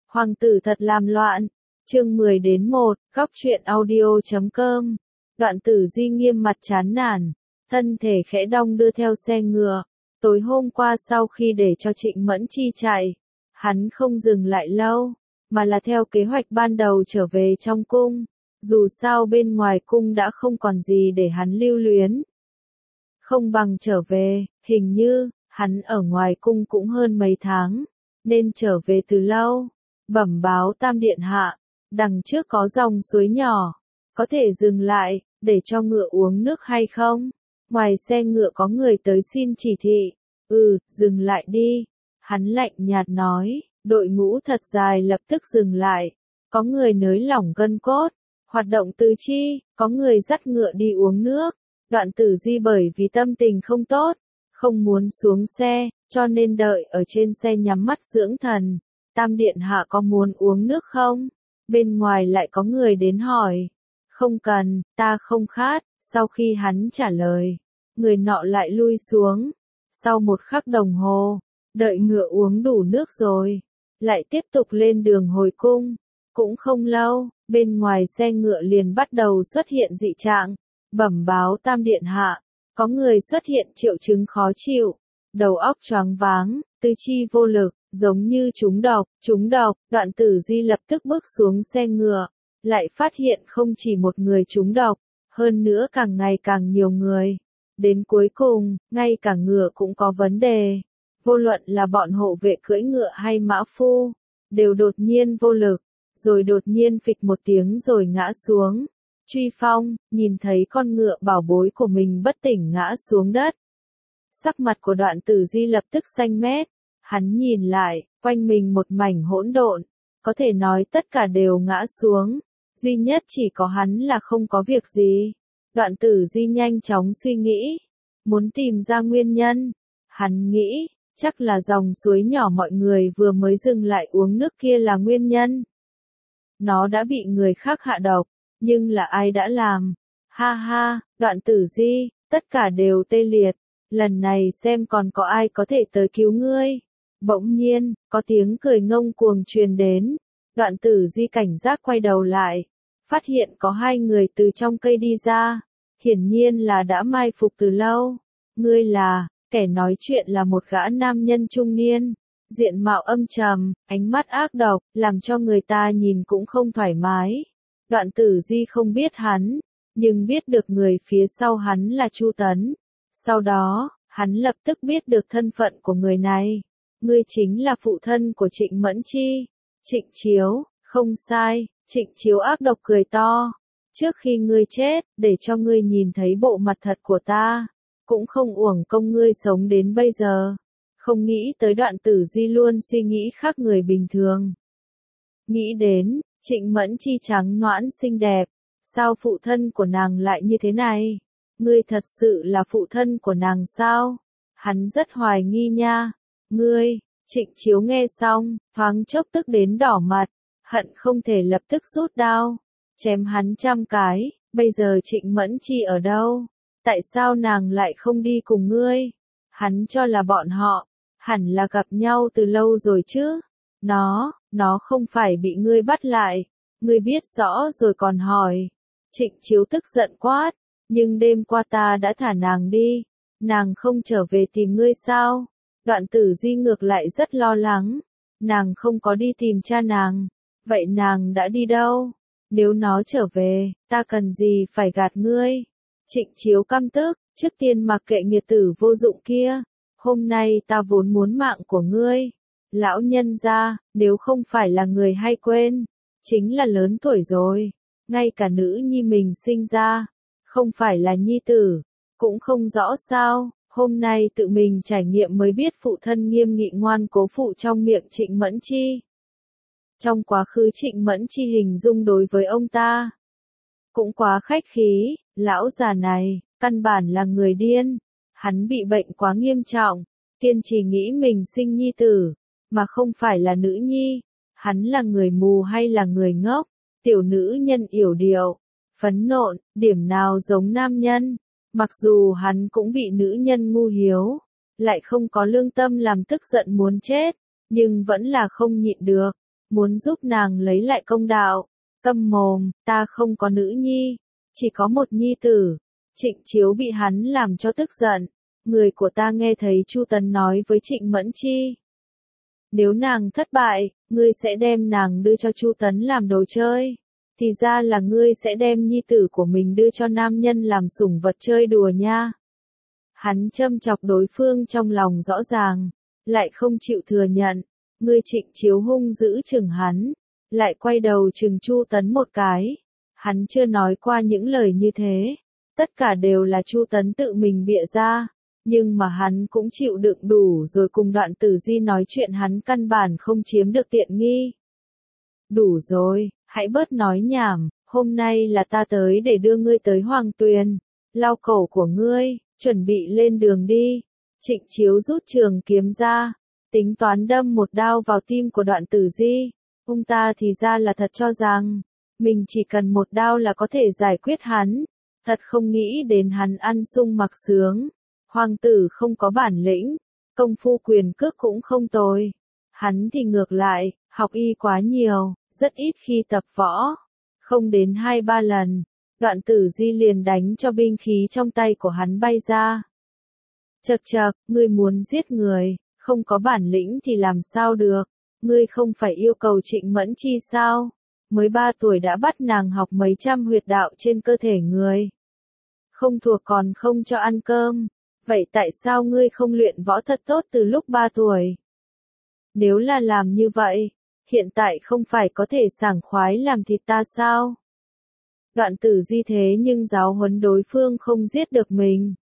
Hoàng tử thật làm loạn. Chương 10-1, góc truyện audio.com. Đoạn Tử Di nghiêm mặt chán nản, thân thể khẽ đong đưa theo xe ngựa. Tối hôm qua sau khi để cho Trịnh Mẫn Chi chạy, hắn không dừng lại lâu, mà là theo kế hoạch ban đầu trở về trong cung. Dù sao bên ngoài cung đã không còn gì để hắn lưu luyến. Không bằng trở về, hình như, hắn ở ngoài cung cũng hơn mấy tháng, nên trở về từ lâu. Bẩm báo Tam Điện Hạ, đằng trước có dòng suối nhỏ, có thể dừng lại, để cho ngựa uống nước hay không? Ngoài xe ngựa có người tới xin chỉ thị. Dừng lại đi. Hắn lạnh nhạt nói, đội ngũ thật dài lập tức dừng lại. Có người nới lỏng gân cốt, hoạt động tứ chi, có người dắt ngựa đi uống nước. Đoạn Tử Di bởi vì tâm tình không tốt, không muốn xuống xe, cho nên đợi ở trên xe nhắm mắt dưỡng thần. Tam Điện Hạ có muốn uống nước không? Bên ngoài lại có người đến hỏi. Không cần, ta không khát. Sau khi hắn trả lời, người nọ lại lui xuống. Sau một khắc đồng hồ, đợi ngựa uống đủ nước rồi, lại tiếp tục lên đường hồi cung. Cũng không lâu, bên ngoài xe ngựa liền bắt đầu xuất hiện dị trạng. Bẩm báo Tam Điện Hạ, có người xuất hiện triệu chứng khó chịu, đầu óc choáng váng, tứ chi vô lực, giống như trúng độc. Đoạn Tử Di lập tức bước xuống xe ngựa, lại phát hiện không chỉ một người trúng độc, hơn nữa càng ngày càng nhiều người. Đến cuối cùng, ngay cả ngựa cũng có vấn đề. Vô luận là bọn hộ vệ cưỡi ngựa hay mã phu, đều đột nhiên vô lực, rồi đột nhiên phịch một tiếng rồi ngã xuống. Truy Phong, nhìn thấy con ngựa bảo bối của mình bất tỉnh ngã xuống đất. Sắc mặt của Đoạn Tử Di lập tức xanh mét, hắn nhìn lại, quanh mình một mảnh hỗn độn, có thể nói tất cả đều ngã xuống, duy nhất chỉ có hắn là không có việc gì. Đoạn Tử Di nhanh chóng suy nghĩ, muốn tìm ra nguyên nhân. Hắn nghĩ, chắc là dòng suối nhỏ mọi người vừa mới dừng lại uống nước kia là nguyên nhân. Nó đã bị người khác hạ độc, nhưng là ai đã làm? Ha ha, Đoạn Tử Di, tất cả đều tê liệt, lần này xem còn có ai có thể tới cứu ngươi. Bỗng nhiên, có tiếng cười ngông cuồng truyền đến. Đoạn Tử Di cảnh giác quay đầu lại, phát hiện có hai người từ trong cây đi ra, hiển nhiên là đã mai phục từ lâu. Ngươi là? Kẻ nói chuyện là một gã nam nhân trung niên, diện mạo âm trầm, ánh mắt ác độc, làm cho người ta nhìn cũng không thoải mái. Đoạn Tử Di không biết hắn, nhưng biết được người phía sau hắn là Chu Tấn. Sau đó, hắn lập tức biết được thân phận của người này. Ngươi chính là phụ thân của Trịnh Mẫn Chi. Trịnh Chiếu, không sai. Trịnh Chiếu ác độc cười to. Trước khi ngươi chết, để cho ngươi nhìn thấy bộ mặt thật của ta, cũng không uổng công ngươi sống đến bây giờ. Không nghĩ tới Đoạn Tử Di luôn suy nghĩ khác người bình thường. Nghĩ đến, Trịnh Mẫn Chi trắng nõn xinh đẹp, sao phụ thân của nàng lại như thế này? Ngươi thật sự là phụ thân của nàng sao? Hắn rất hoài nghi nha. Ngươi, Trịnh Chiếu nghe xong, thoáng chốc tức đến đỏ mặt, hận không thể lập tức rút đao, chém hắn trăm cái. Bây giờ Trịnh Mẫn Chi ở đâu? Tại sao nàng lại không đi cùng ngươi? Hắn cho là bọn họ hẳn là gặp nhau từ lâu rồi chứ. Nó không phải bị ngươi bắt lại. Ngươi biết rõ rồi còn hỏi. Trịnh Chiếu tức giận quát. Nhưng đêm qua ta đã thả nàng đi. Nàng không trở về tìm ngươi sao? Đoạn Tử Di ngược lại rất lo lắng. Nàng không có đi tìm cha nàng. Vậy nàng đã đi đâu? Nếu nó trở về, ta cần gì phải gạt ngươi? Trịnh Chiếu căm tức, trước tiên mặc kệ nghiệt tử vô dụng kia. Hôm nay ta vốn muốn mạng của ngươi. Lão nhân gia, nếu không phải là người hay quên, chính là lớn tuổi rồi. Ngay cả nữ nhi mình sinh ra, không phải là nhi tử, cũng không rõ sao. Hôm nay tự mình trải nghiệm mới biết phụ thân nghiêm nghị ngoan cố phụ trong miệng Trịnh Mẫn Chi. Trong quá khứ Trịnh Mẫn Chi hình dung đối với ông ta cũng quá khách khí. Lão già này, căn bản là người điên. Hắn bị bệnh quá nghiêm trọng, kiên trì nghĩ mình sinh nhi tử, mà không phải là nữ nhi. Hắn là người mù hay là người ngốc? Tiểu nữ nhân yểu điệu, phấn nộn, điểm nào giống nam nhân. Mặc dù hắn cũng bị nữ nhân ngu hiếu, lại không có lương tâm làm tức giận muốn chết, nhưng vẫn là không nhịn được. muốn giúp nàng lấy lại công đạo. Câm mồm, ta không có nữ nhi, chỉ có một nhi tử. Trịnh Chiếu bị hắn làm cho tức giận. Người của ta nghe thấy Chu Tấn nói với Trịnh Mẫn Chi. Nếu nàng thất bại, ngươi sẽ đem nàng đưa cho Chu Tấn làm đồ chơi. Thì ra là ngươi sẽ đem nhi tử của mình đưa cho nam nhân làm sủng vật chơi đùa nha. Hắn châm chọc đối phương trong lòng rõ ràng, lại không chịu thừa nhận. Ngươi Trịnh Chiếu hung dữ chừng hắn, lại quay đầu chừng Chu Tấn một cái. Hắn chưa nói qua những lời như thế, tất cả đều là Chu Tấn tự mình bịa ra, nhưng mà hắn cũng chịu đựng đủ rồi, cùng Đoạn Tử Di nói chuyện hắn căn bản không chiếm được tiện nghi. Đủ rồi, hãy bớt nói nhảm, hôm nay là ta tới để đưa ngươi tới Hoàng Tuyền, lau cổ của ngươi, chuẩn bị lên đường đi. Trịnh Chiếu rút trường kiếm ra, tính toán đâm một đao vào tim của Đoạn Tử Di. Ông ta thì ra là thật cho rằng, mình chỉ cần một đao là có thể giải quyết hắn, thật không nghĩ đến hắn ăn sung mặc sướng. Hoàng tử không có bản lĩnh, công phu quyền cước cũng không tồi. Hắn thì ngược lại, học y quá nhiều, rất ít khi tập võ. Không đến 2-3 lần, Đoạn Tử Di liền đánh cho binh khí trong tay của hắn bay ra. Chậc chậc, ngươi muốn giết người, không có bản lĩnh thì làm sao được. Ngươi không phải yêu cầu Trịnh Mẫn Chi sao? Mới 3 tuổi đã bắt nàng học mấy trăm huyệt đạo trên cơ thể người. Không thuộc còn không cho ăn cơm. Vậy tại sao ngươi không luyện võ thật tốt từ lúc 3 tuổi? Nếu là làm như vậy, hiện tại không phải có thể sảng khoái làm thịt ta sao? Đoạn Tử Di thế nhưng giáo huấn đối phương không giết được mình.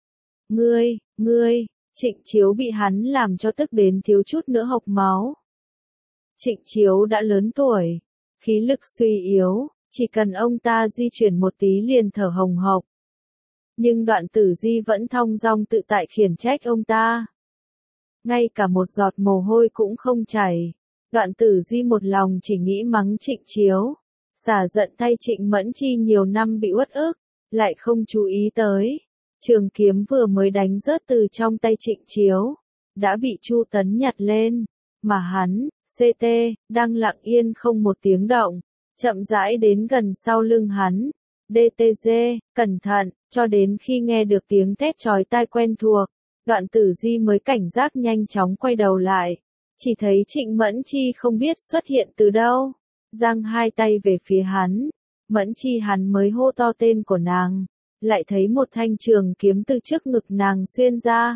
Ngươi, Trịnh Chiếu bị hắn làm cho tức đến thiếu chút nữa hộc máu. Trịnh Chiếu đã lớn tuổi, khí lực suy yếu, chỉ cần ông ta di chuyển một tí liền thở hồng hộc. Nhưng Đoạn Tử Di vẫn thong dong tự tại khiển trách ông ta. Ngay cả một giọt mồ hôi cũng không chảy. Đoạn Tử Di một lòng chỉ nghĩ mắng Trịnh Chiếu, xả giận thay Trịnh Mẫn Chi nhiều năm bị uất ức, lại không chú ý tới. Trường kiếm vừa mới đánh rớt từ trong tay Trịnh Chiếu, đã bị Chu Tấn nhặt lên, mà hắn, CT, đang lặng yên không một tiếng động, chậm rãi đến gần sau lưng hắn. DTG, cẩn thận, cho đến khi nghe được tiếng thét chói tai quen thuộc, Đoạn Tử Di mới cảnh giác nhanh chóng quay đầu lại, chỉ thấy Trịnh Mẫn Chi không biết xuất hiện từ đâu, giang hai tay về phía hắn. Mẫn Chi, hắn mới hô to tên của nàng, lại thấy một thanh trường kiếm từ trước ngực nàng xuyên ra.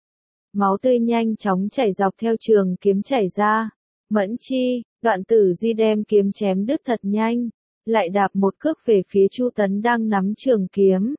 Máu tươi nhanh chóng chảy dọc theo trường kiếm chảy ra. Mẫn Chi, Đoạn Tử Di đem kiếm chém đứt thật nhanh, lại đạp một cước về phía Chu Tấn đang nắm trường kiếm.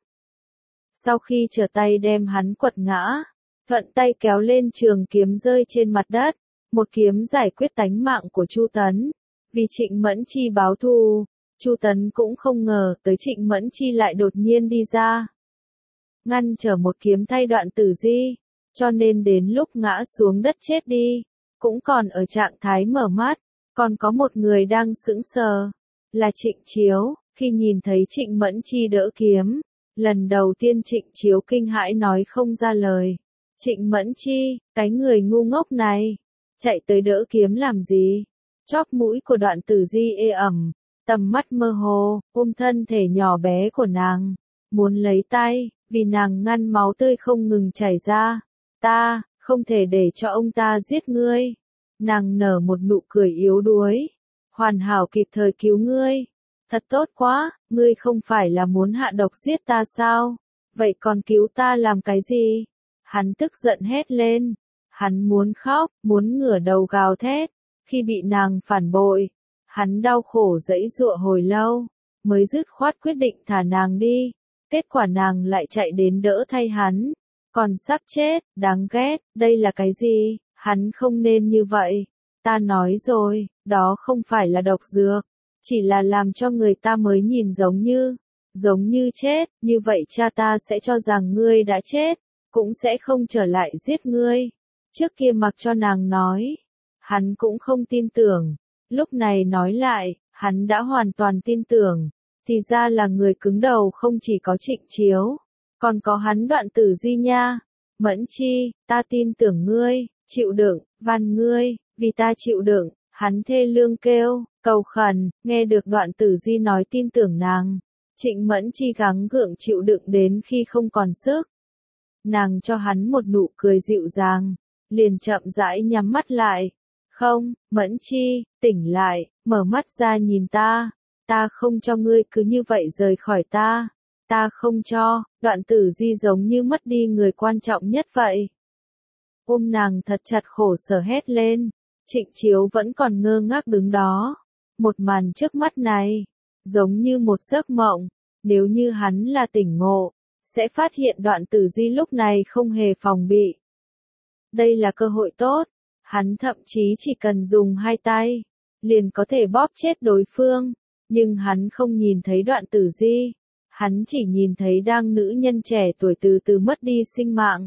Sau khi trở tay đem hắn quật ngã, thuận tay kéo lên trường kiếm rơi trên mặt đất, một kiếm giải quyết tánh mạng của Chu Tấn. Vì Trịnh Mẫn Chi báo thù, Chu Tấn cũng không ngờ tới Trịnh Mẫn Chi lại đột nhiên đi ra, ngăn trở một kiếm thay Đoạn Tử Di, cho nên đến lúc ngã xuống đất chết đi, cũng còn ở trạng thái mở mắt, còn có một người đang sững sờ, là Trịnh Chiếu. Khi nhìn thấy Trịnh Mẫn Chi đỡ kiếm, lần đầu tiên Trịnh Chiếu kinh hãi nói không ra lời. Trịnh Mẫn Chi, cái người ngu ngốc này, chạy tới đỡ kiếm làm gì? Chóp mũi của Đoạn Tử Di ê ẩm, tầm mắt mơ hồ, ôm thân thể nhỏ bé của nàng, muốn lấy tay, vì nàng ngăn máu tươi không ngừng chảy ra. Ta, không thể để cho ông ta giết ngươi. Nàng nở một nụ cười yếu đuối. Hoàn hảo kịp thời cứu ngươi. Thật tốt quá, ngươi không phải là muốn hạ độc giết ta sao? Vậy còn cứu ta làm cái gì? Hắn tức giận hét lên. Hắn muốn khóc, muốn ngửa đầu gào thét. Khi bị nàng phản bội, hắn đau khổ giãy giụa hồi lâu, mới dứt khoát quyết định thả nàng đi. Kết quả nàng lại chạy đến đỡ thay hắn. Còn sắp chết, đáng ghét, đây là cái gì? Hắn không nên như vậy. Ta nói rồi, đó không phải là độc dược, chỉ là làm cho người ta mới nhìn giống như chết, như vậy cha ta sẽ cho rằng ngươi đã chết, cũng sẽ không trở lại giết ngươi. Trước kia mặc cho nàng nói, hắn cũng không tin tưởng, lúc này nói lại, hắn đã hoàn toàn tin tưởng, thì ra là người cứng đầu không chỉ có Trịnh Chiếu, còn có hắn Đoạn Tử Di nha. Mẫn Chi, ta tin tưởng ngươi, chịu đựng, van ngươi, vì ta chịu đựng. Hắn thê lương kêu, cầu khẩn, nghe được Đoạn Tử Di nói tin tưởng nàng. Trịnh Mẫn Chi gắng gượng chịu đựng đến khi không còn sức. Nàng cho hắn một nụ cười dịu dàng, liền chậm rãi nhắm mắt lại. Không, Mẫn Chi, tỉnh lại, mở mắt ra nhìn ta. Ta không cho ngươi cứ như vậy rời khỏi ta. Ta không cho. Đoạn Tử Di giống như mất đi người quan trọng nhất vậy. Ôm nàng thật chặt khổ sở hét lên. Trịnh Chiếu vẫn còn ngơ ngác đứng đó. Một màn trước mắt này, giống như một giấc mộng. Nếu như hắn là tỉnh ngộ, sẽ phát hiện Đoạn Tử Di lúc này không hề phòng bị. Đây là cơ hội tốt. Hắn thậm chí chỉ cần dùng hai tay, liền có thể bóp chết đối phương. Nhưng hắn không nhìn thấy Đoạn Tử Di. Hắn chỉ nhìn thấy đang nữ nhân trẻ tuổi từ từ mất đi sinh mạng.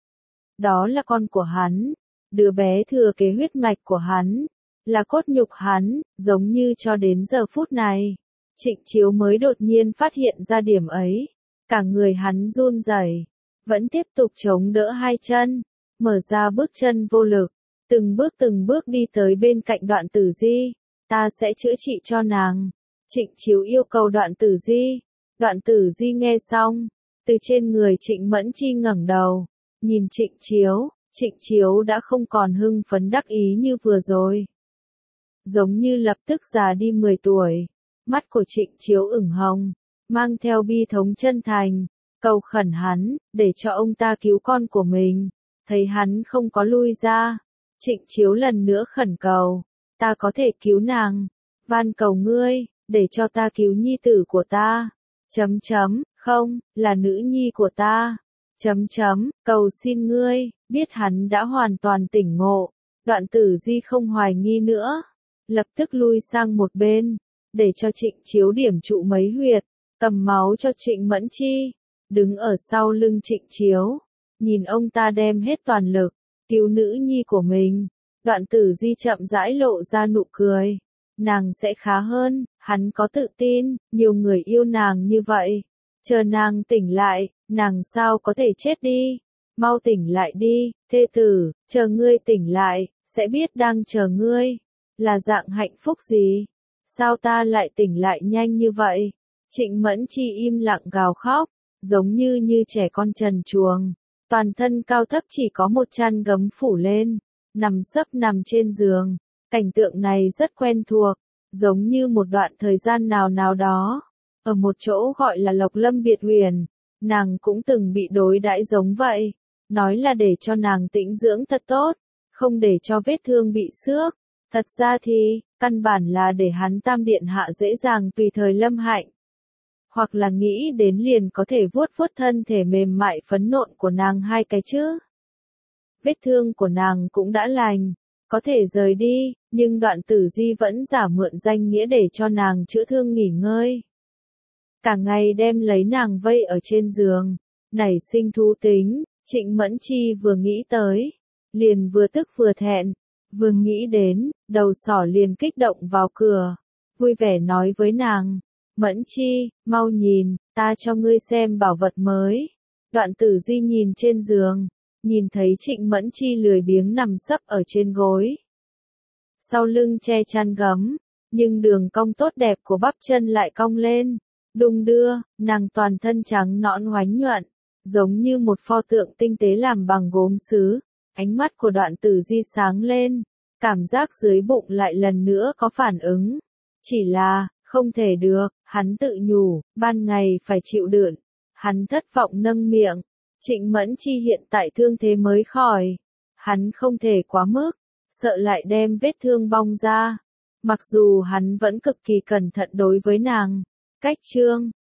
Đó là con của hắn. Đứa bé thừa kế huyết mạch của hắn. Là cốt nhục hắn, giống như cho đến giờ phút này. Trịnh Chiếu mới đột nhiên phát hiện ra điểm ấy. Cả người hắn run rẩy, vẫn tiếp tục chống đỡ hai chân, mở ra bước chân vô lực, từng bước đi tới bên cạnh Đoạn Tử Di. Ta sẽ chữa trị cho nàng. Trịnh Chiếu yêu cầu Đoạn Tử Di. Đoạn Tử Di nghe xong, từ trên người Trịnh Mẫn Chi ngẩng đầu, nhìn Trịnh Chiếu. Trịnh Chiếu đã không còn hưng phấn đắc ý như vừa rồi. Giống như lập tức già đi 10 tuổi. Mắt của Trịnh Chiếu ửng hồng, mang theo bi thống chân thành, cầu khẩn hắn, để cho ông ta cứu con của mình. Thấy hắn không có lui ra, Trịnh Chiếu lần nữa khẩn cầu, ta có thể cứu nàng, van cầu ngươi, để cho ta cứu nhi tử của ta. Không, là nữ nhi của ta. Cầu xin ngươi. Biết hắn đã hoàn toàn tỉnh ngộ, Đoạn Tử Di không hoài nghi nữa, lập tức lui sang một bên, để cho Trịnh Chiếu điểm trụ mấy huyệt, cầm máu cho Trịnh Mẫn Chi, đứng ở sau lưng Trịnh Chiếu, nhìn ông ta đem hết toàn lực, cứu nữ nhi của mình. Đoạn Tử Di chậm rãi lộ ra nụ cười, nàng sẽ khá hơn, hắn có tự tin, nhiều người yêu nàng như vậy, chờ nàng tỉnh lại, nàng sao có thể chết đi. Mau tỉnh lại đi, thê tử, chờ ngươi tỉnh lại, sẽ biết đang chờ ngươi. Là dạng hạnh phúc gì? Sao ta lại tỉnh lại nhanh như vậy? Trịnh Mẫn Chi im lặng gào khóc, giống như trẻ con trần truồng. Toàn thân cao thấp chỉ có một chăn gấm phủ lên, nằm trên giường. Cảnh tượng này rất quen thuộc, giống như một đoạn thời gian nào đó. Ở một chỗ gọi là Lộc Lâm Biệt Huyền, nàng cũng từng bị đối đãi giống vậy. Nói là để cho nàng tĩnh dưỡng thật tốt, không để cho vết thương bị xước. Thật ra thì, căn bản là để hắn Tam Điện Hạ dễ dàng tùy thời lâm hạnh. Hoặc là nghĩ đến liền có thể vuốt thân thể mềm mại phấn nộn của nàng hai cái chứ. Vết thương của nàng cũng đã lành, có thể rời đi, nhưng Đoạn Tử Di vẫn giả mượn danh nghĩa để cho nàng chữa thương nghỉ ngơi. Cả ngày đem lấy nàng vây ở trên giường, nảy sinh thú tính. Trịnh Mẫn Chi vừa nghĩ tới, liền vừa tức vừa thẹn, vừa nghĩ đến, đầu sỏ liền kích động vào cửa, vui vẻ nói với nàng, Mẫn Chi, mau nhìn, ta cho ngươi xem bảo vật mới. Đoạn Tử Di nhìn trên giường, nhìn thấy Trịnh Mẫn Chi lười biếng nằm sấp ở trên gối. Sau lưng che chăn gấm, nhưng đường cong tốt đẹp của bắp chân lại cong lên, đung đưa, nàng toàn thân trắng nõn oánh nhuận. Giống như một pho tượng tinh tế làm bằng gốm sứ, ánh mắt của Đoạn Tử Di sáng lên, cảm giác dưới bụng lại lần nữa có phản ứng. Chỉ là, không thể được, hắn tự nhủ, ban ngày phải chịu đựng. Hắn thất vọng nâng miệng, Trịnh Mẫn Chi hiện tại thương thế mới khỏi. Hắn không thể quá mức, sợ lại đem vết thương bong ra. Mặc dù hắn vẫn cực kỳ cẩn thận đối với nàng. Cách chương